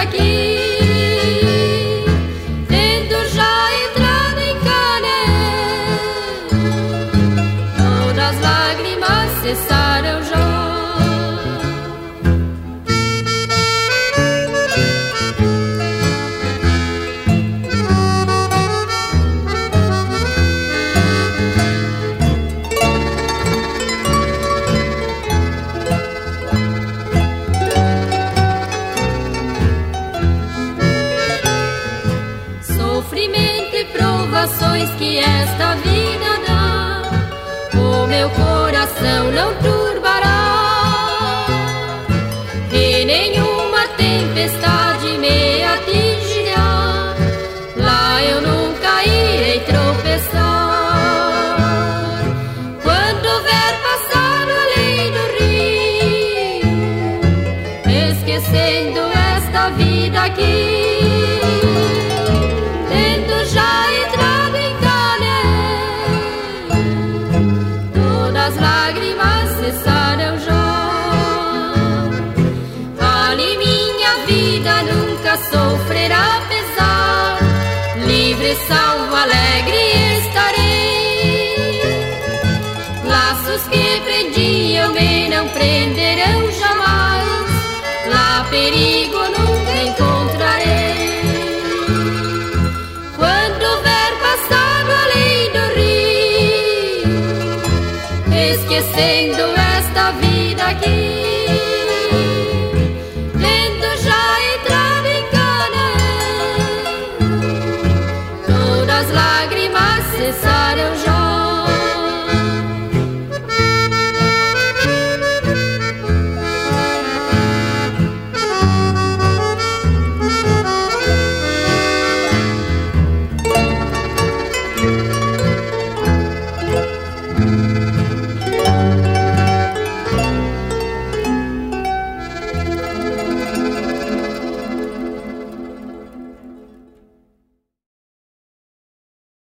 aqui, tendo já entrado em Cané, todas as lágrimas cessaram já. Sofrimento e provações que esta vida dá, o meu coração não turbará, e nenhuma tempestade me atingirá, lá eu nunca irei tropeçar. Quando houver passado além do rio, esquecendo esta vida aqui, as lágrimas cessaram já. Ali minha vida nunca sofrerá pesar, livre, salvo, alegre estarei. Laços que prendiam-me não prenderão jamais, lá perigo